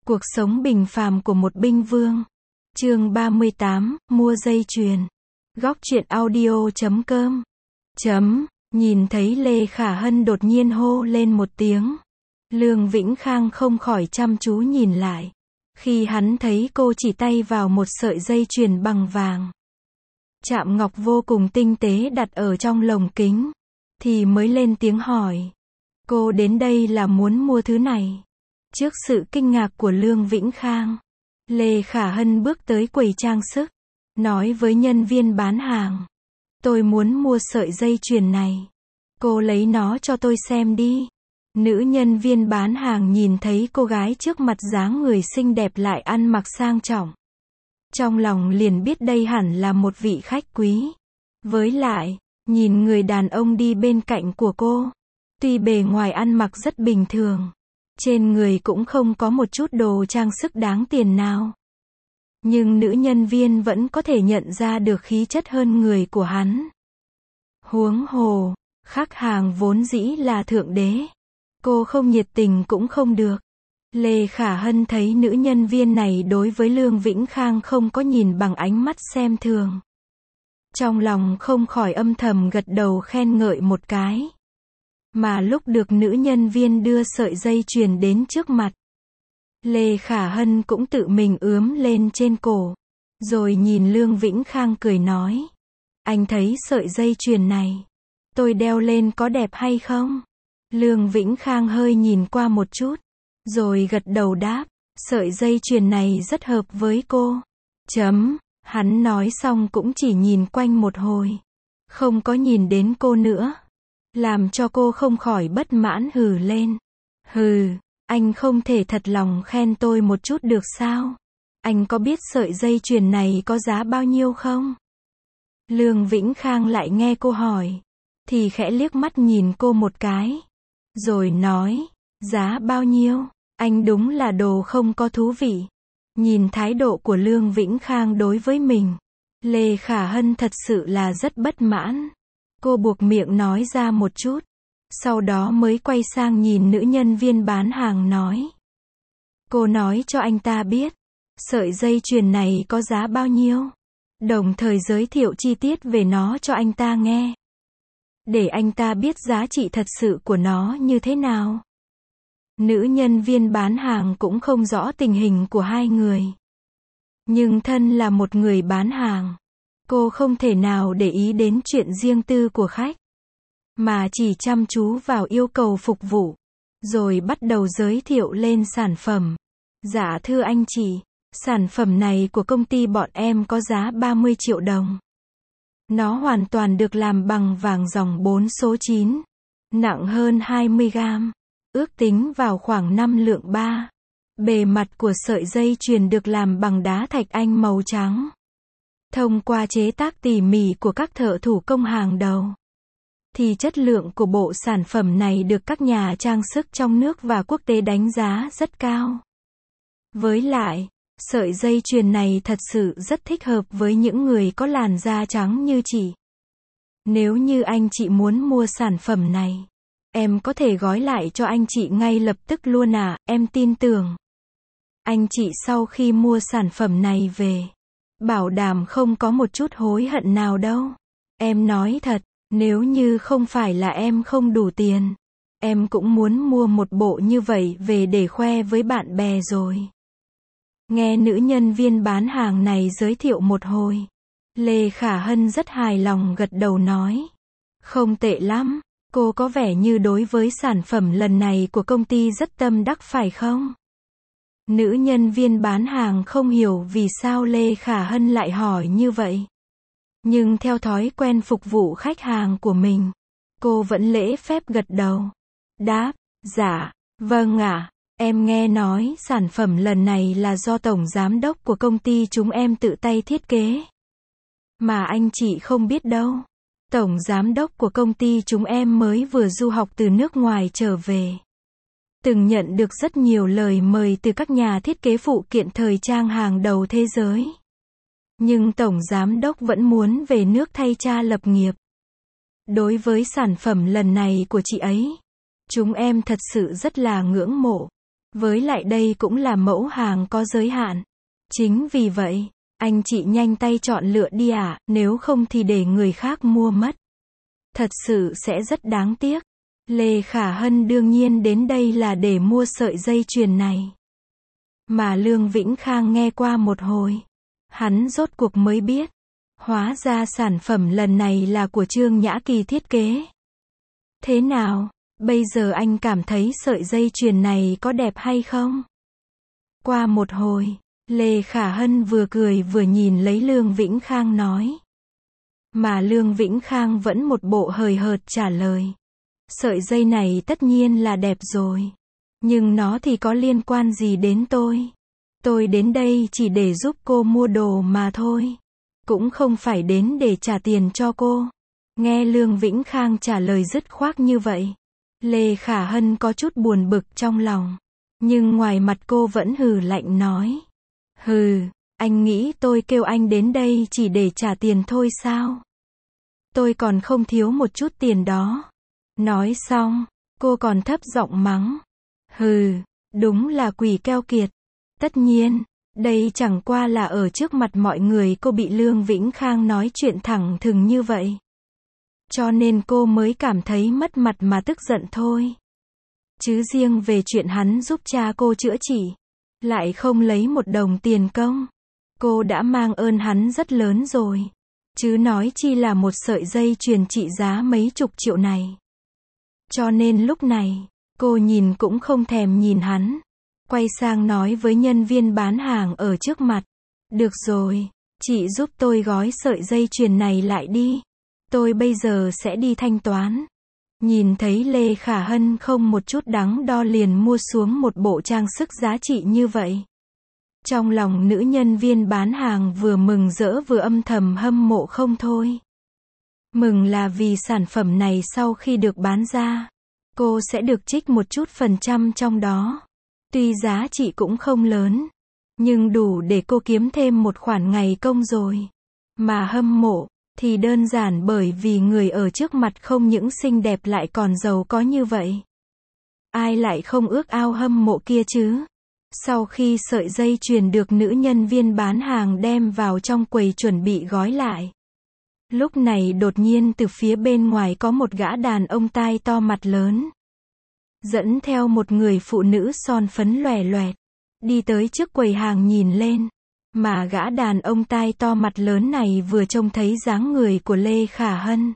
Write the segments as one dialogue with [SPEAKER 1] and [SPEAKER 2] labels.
[SPEAKER 1] Cuộc sống bình phàm của một binh vương. Chương 38, mua dây chuyền. Góc truyện audio.com. Nhìn thấy Lê Khả Hân đột nhiên hô lên một tiếng. Lương Vĩnh Khang không khỏi chăm chú nhìn lại. Khi hắn thấy cô chỉ tay vào một sợi dây chuyền bằng vàng, chạm ngọc vô cùng tinh tế đặt ở trong lồng kính, thì mới lên tiếng hỏi. Cô đến đây là muốn mua thứ này. Trước sự kinh ngạc của Lương Vĩnh Khang, Lê Khả Hân bước tới quầy trang sức, nói với nhân viên bán hàng. Tôi muốn mua sợi dây chuyền này. Cô lấy nó cho tôi xem đi. Nữ nhân viên bán hàng nhìn thấy cô gái trước mặt dáng người xinh đẹp lại ăn mặc sang trọng, trong lòng liền biết đây hẳn là một vị khách quý. Với lại, nhìn người đàn ông đi bên cạnh của cô, tuy bề ngoài ăn mặc rất bình thường, trên người cũng không có một chút đồ trang sức đáng tiền nào, nhưng nữ nhân viên vẫn có thể nhận ra được khí chất hơn người của hắn. Huống hồ, khách hàng vốn dĩ là thượng đế. Cô không nhiệt tình cũng không được. Lê Khả Hân thấy nữ nhân viên này đối với Lương Vĩnh Khang không có nhìn bằng ánh mắt xem thường, trong lòng không khỏi âm thầm gật đầu khen ngợi một cái. Mà lúc được nữ nhân viên đưa sợi dây chuyền đến trước mặt, Lê Khả Hân cũng tự mình ướm lên trên cổ, rồi nhìn Lương Vĩnh Khang cười nói. Anh thấy sợi dây chuyền này, tôi đeo lên có đẹp hay không? Lương Vĩnh Khang hơi nhìn qua một chút, rồi gật đầu đáp, sợi dây chuyền này rất hợp với cô. Hắn nói xong cũng chỉ nhìn quanh một hồi, không có nhìn đến cô nữa, làm cho cô không khỏi bất mãn hừ lên. Hừ, anh không thể thật lòng khen tôi một chút được sao? Anh có biết sợi dây chuyền này có giá bao nhiêu không? Lương Vĩnh Khang lại nghe cô hỏi, thì khẽ liếc mắt nhìn cô một cái, rồi nói, giá bao nhiêu? Anh đúng là đồ không có thú vị. Nhìn thái độ của Lương Vĩnh Khang đối với mình, Lê Khả Hân thật sự là rất bất mãn. Cô buộc miệng nói ra một chút, sau đó mới quay sang nhìn nữ nhân viên bán hàng nói. Cô nói cho anh ta biết, sợi dây chuyền này có giá bao nhiêu, đồng thời giới thiệu chi tiết về nó cho anh ta nghe, để anh ta biết giá trị thật sự của nó như thế nào. Nữ nhân viên bán hàng cũng không rõ tình hình của hai người, nhưng thân là một người bán hàng, cô không thể nào để ý đến chuyện riêng tư của khách, mà chỉ chăm chú vào yêu cầu phục vụ, rồi bắt đầu giới thiệu lên sản phẩm. Dạ thưa anh chị, sản phẩm này của công ty bọn em có giá 30 triệu đồng. Nó hoàn toàn được làm bằng vàng dòng 4 số 9, nặng hơn 20 gram, ước tính vào khoảng 5 lượng 3. Bề mặt của sợi dây chuyền được làm bằng đá thạch anh màu trắng, thông qua chế tác tỉ mỉ của các thợ thủ công hàng đầu, thì chất lượng của bộ sản phẩm này được các nhà trang sức trong nước và quốc tế đánh giá rất cao. Với lại, sợi dây chuyền này thật sự rất thích hợp với những người có làn da trắng như chị. Nếu như anh chị muốn mua sản phẩm này, em có thể gói lại cho anh chị ngay lập tức luôn à, em tin tưởng. Anh chị sau khi mua sản phẩm này về, bảo đảm không có một chút hối hận nào đâu. Em nói thật, nếu như không phải là em không đủ tiền, em cũng muốn mua một bộ như vậy về để khoe với bạn bè rồi. Nghe nữ nhân viên bán hàng này giới thiệu một hồi, Lê Khả Hân rất hài lòng gật đầu nói. Không tệ lắm, cô có vẻ như đối với sản phẩm lần này của công ty rất tâm đắc phải không? Nữ nhân viên bán hàng không hiểu vì sao Lê Khả Hân lại hỏi như vậy. Nhưng theo thói quen phục vụ khách hàng của mình, cô vẫn lễ phép gật đầu. Đáp, dạ, vâng ạ. Em nghe nói sản phẩm lần này là do tổng giám đốc của công ty chúng em tự tay thiết kế. Mà anh chị không biết đâu, tổng giám đốc của công ty chúng em mới vừa du học từ nước ngoài trở về, từng nhận được rất nhiều lời mời từ các nhà thiết kế phụ kiện thời trang hàng đầu thế giới. Nhưng tổng giám đốc vẫn muốn về nước thay cha lập nghiệp. Đối với sản phẩm lần này của chị ấy, chúng em thật sự rất là ngưỡng mộ. Với lại đây cũng là mẫu hàng có giới hạn. Chính vì vậy, anh chị nhanh tay chọn lựa đi ạ, nếu không thì để người khác mua mất. Thật sự sẽ rất đáng tiếc. Lê Khả Hân đương nhiên đến đây là để mua sợi dây chuyền này. Mà Lương Vĩnh Khang nghe qua một hồi, hắn rốt cuộc mới biết, hóa ra sản phẩm lần này là của Trương Nhã Kỳ thiết kế. Thế nào, bây giờ anh cảm thấy sợi dây chuyền này có đẹp hay không? Qua một hồi, Lê Khả Hân vừa cười vừa nhìn lấy Lương Vĩnh Khang nói. Mà Lương Vĩnh Khang vẫn một bộ hời hợt trả lời. Sợi dây này tất nhiên là đẹp rồi. Nhưng nó thì có liên quan gì đến tôi? Tôi đến đây chỉ để giúp cô mua đồ mà thôi. Cũng không phải đến để trả tiền cho cô. Nghe Lương Vĩnh Khang trả lời dứt khoát như vậy, Lê Khả Hân có chút buồn bực trong lòng. Nhưng ngoài mặt cô vẫn hừ lạnh nói. Hừ, anh nghĩ tôi kêu anh đến đây chỉ để trả tiền thôi sao? Tôi còn không thiếu một chút tiền đó. Nói xong, cô còn thấp giọng mắng. Hừ, đúng là quỷ keo kiệt. Tất nhiên, đây chẳng qua là ở trước mặt mọi người cô bị Lương Vĩnh Khang nói chuyện thẳng thừng như vậy. Cho nên cô mới cảm thấy mất mặt mà tức giận thôi. Chứ riêng về chuyện hắn giúp cha cô chữa trị, lại không lấy một đồng tiền công. Cô đã mang ơn hắn rất lớn rồi. Chứ nói chi là một sợi dây chuyền trị giá mấy chục triệu này. Cho nên lúc này, cô nhìn cũng không thèm nhìn hắn. Quay sang nói với nhân viên bán hàng ở trước mặt. Được rồi, chị giúp tôi gói sợi dây chuyền này lại đi. Tôi bây giờ sẽ đi thanh toán. Nhìn thấy Lê Khả Hân không một chút đắn đo liền mua xuống một bộ trang sức giá trị như vậy. Trong lòng nữ nhân viên bán hàng vừa mừng rỡ vừa âm thầm hâm mộ không thôi. Mừng là vì sản phẩm này sau khi được bán ra, cô sẽ được trích một chút phần trăm trong đó. Tuy giá trị cũng không lớn, nhưng đủ để cô kiếm thêm một khoản ngày công rồi. Mà hâm mộ, thì đơn giản bởi vì người ở trước mặt không những xinh đẹp lại còn giàu có như vậy. Ai lại không ước ao hâm mộ kia chứ? Sau khi sợi dây chuyền được nữ nhân viên bán hàng đem vào trong quầy chuẩn bị gói lại. Lúc này đột nhiên từ phía bên ngoài có một gã đàn ông tai to mặt lớn. Dẫn theo một người phụ nữ son phấn lòe loẹt. Đi tới trước quầy hàng nhìn lên. Mà gã đàn ông tai to mặt lớn này vừa trông thấy dáng người của Lê Khả Hân.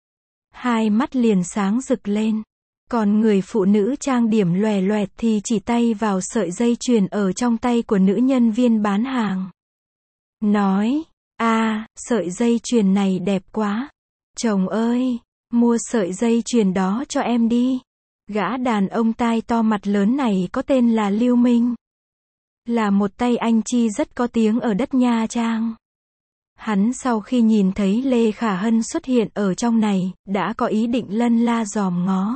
[SPEAKER 1] Hai mắt liền sáng rực lên. Còn người phụ nữ trang điểm lòe loẹt thì chỉ tay vào sợi dây chuyền ở trong tay của nữ nhân viên bán hàng. Nói, sợi dây chuyền này đẹp quá. Chồng ơi, mua sợi dây chuyền đó cho em đi. Gã đàn ông tai to mặt lớn này có tên là Lưu Minh. Là một tay anh chi rất có tiếng ở đất Nha Trang. Hắn sau khi nhìn thấy Lê Khả Hân xuất hiện ở trong này, đã có ý định lân la dòm ngó.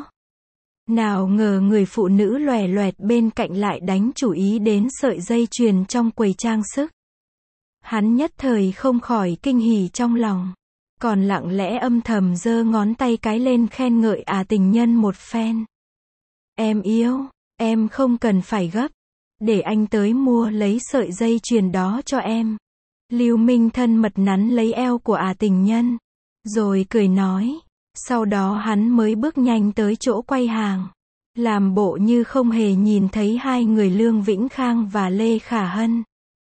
[SPEAKER 1] Nào ngờ người phụ nữ lòe loẹt bên cạnh lại đánh chủ ý đến sợi dây chuyền trong quầy trang sức. Hắn nhất thời không khỏi kinh hỉ trong lòng. Còn lặng lẽ âm thầm giơ ngón tay cái lên khen ngợi tình nhân một phen. Em yêu, em không cần phải gấp. Để anh tới mua lấy sợi dây chuyền đó cho em. Lưu Minh thân mật nắn lấy eo của tình nhân. Rồi cười nói. Sau đó hắn mới bước nhanh tới chỗ quay hàng. Làm bộ như không hề nhìn thấy hai người Lương Vĩnh Khang và Lê Khả Hân.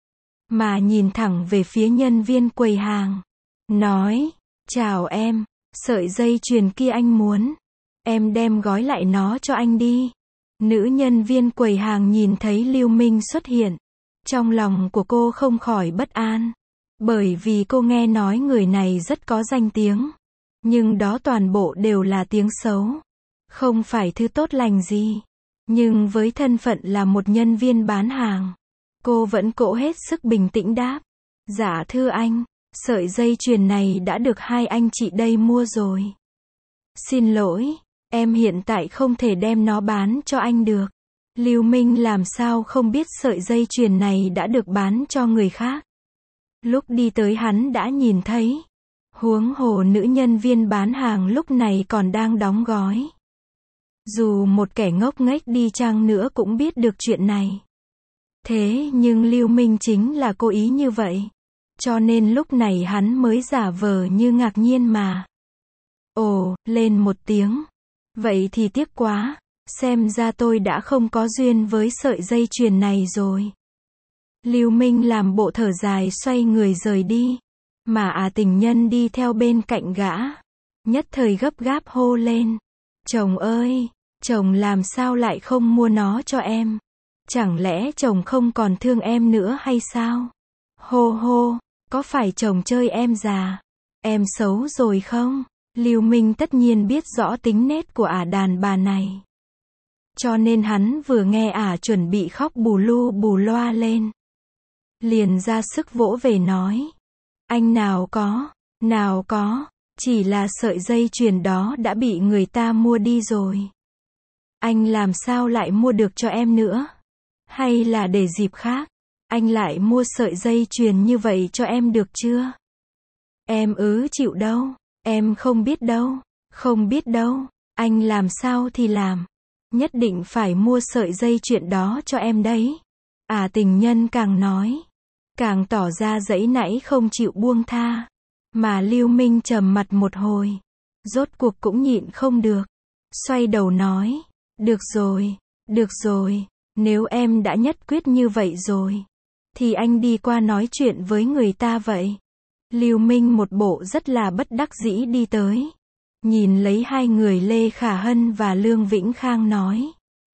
[SPEAKER 1] Mà nhìn thẳng về phía nhân viên quầy hàng. Nói, chào em, sợi dây chuyền kia anh muốn. Em đem gói lại nó cho anh đi. Nữ nhân viên quầy hàng nhìn thấy Lưu Minh xuất hiện. Trong lòng của cô không khỏi bất an. Bởi vì cô nghe nói người này rất có danh tiếng. Nhưng đó toàn bộ đều là tiếng xấu. Không phải thứ tốt lành gì. Nhưng với thân phận là một nhân viên bán hàng, cô vẫn cố hết sức bình tĩnh đáp. Dạ thưa anh, sợi dây chuyền này đã được hai anh chị đây mua rồi. Xin lỗi, em hiện tại không thể đem nó bán cho anh được. Lưu Minh làm sao không biết sợi dây chuyền này đã được bán cho người khác. Lúc đi tới hắn đã nhìn thấy. Huống hồ nữ nhân viên bán hàng lúc này còn đang đóng gói. Dù một kẻ ngốc nghếch đi chăng nữa cũng biết được chuyện này. Thế nhưng Lưu Minh chính là cố ý như vậy. Cho nên lúc này hắn mới giả vờ như ngạc nhiên mà. Ồ, lên một tiếng. Vậy thì tiếc quá, xem ra tôi đã không có duyên với sợi dây chuyền này rồi. Lưu Minh làm bộ thở dài xoay người rời đi. Mà tình nhân đi theo bên cạnh gã. Nhất thời gấp gáp hô lên. Chồng ơi, chồng làm sao lại không mua nó cho em? Chẳng lẽ chồng không còn thương em nữa hay sao? Hô hô, có phải chồng chơi em già? Em xấu rồi không? Lưu Minh tất nhiên biết rõ tính nết của đàn bà này. Cho nên hắn vừa nghe chuẩn bị khóc bù lu bù loa lên. Liền ra sức vỗ về nói. Anh nào có, chỉ là sợi dây chuyền đó đã bị người ta mua đi rồi. Anh làm sao lại mua được cho em nữa? Hay là để dịp khác, anh lại mua sợi dây chuyền như vậy cho em được chưa? Em chịu đâu, em không biết đâu, anh làm sao thì làm. Nhất định phải mua sợi dây chuyền đó cho em đấy. Tình nhân càng nói, càng tỏ ra giãy nãy không chịu buông tha. Mà Lưu Minh trầm mặt một hồi. Rốt cuộc cũng nhịn không được. Xoay đầu nói, được rồi, nếu em đã nhất quyết như vậy rồi, thì anh đi qua nói chuyện với người ta vậy. Lưu Minh một bộ rất là bất đắc dĩ đi tới. Nhìn lấy hai người Lê Khả Hân và Lương Vĩnh Khang nói.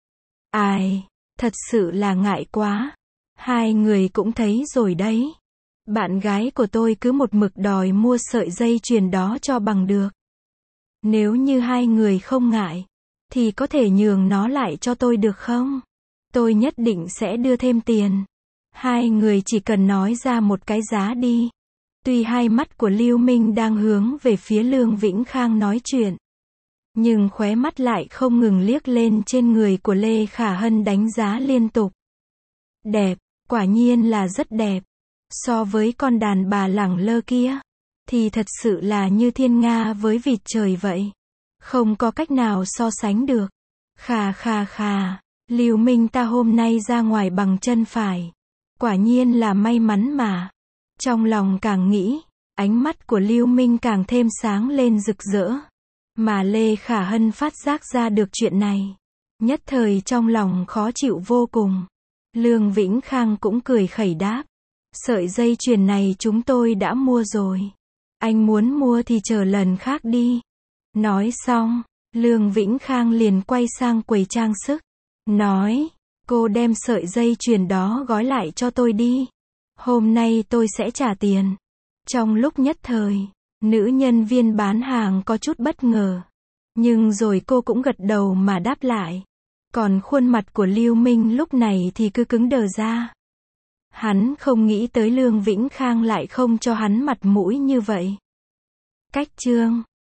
[SPEAKER 1] Thật sự là ngại quá. Hai người cũng thấy rồi đấy. Bạn gái của tôi cứ một mực đòi mua sợi dây chuyền đó cho bằng được. Nếu như hai người không ngại, thì có thể nhường nó lại cho tôi được không? Tôi nhất định sẽ đưa thêm tiền. Hai người chỉ cần nói ra một cái giá đi. Tuy hai mắt của Lưu Minh đang hướng về phía Lương Vĩnh Khang nói chuyện, nhưng khóe mắt lại không ngừng liếc lên trên người của Lê Khả Hân đánh giá liên tục. Đẹp, quả nhiên là rất đẹp. So với con đàn bà lẳng lơ kia, thì thật sự là như thiên nga với vịt trời vậy. Không có cách nào so sánh được. Khà, Lưu Minh ta hôm nay ra ngoài bằng chân phải. Quả nhiên là may mắn mà. Trong lòng càng nghĩ, ánh mắt của Lưu Minh càng thêm sáng lên rực rỡ. Mà Lê Khả Hân phát giác ra được chuyện này. Nhất thời trong lòng khó chịu vô cùng. Lương Vĩnh Khang cũng cười khẩy đáp. Sợi dây chuyền này chúng tôi đã mua rồi. Anh muốn mua thì chờ lần khác đi. Nói xong, Lương Vĩnh Khang liền quay sang quầy trang sức. Nói, cô đem sợi dây chuyền đó gói lại cho tôi đi. Hôm nay tôi sẽ trả tiền. Trong lúc nhất thời, nữ nhân viên bán hàng có chút bất ngờ. Nhưng rồi cô cũng gật đầu mà đáp lại. Còn khuôn mặt của Lưu Minh lúc này thì cứ cứng đờ ra. Hắn không nghĩ tới Lương Vĩnh Khang lại không cho hắn mặt mũi như vậy. Cách chương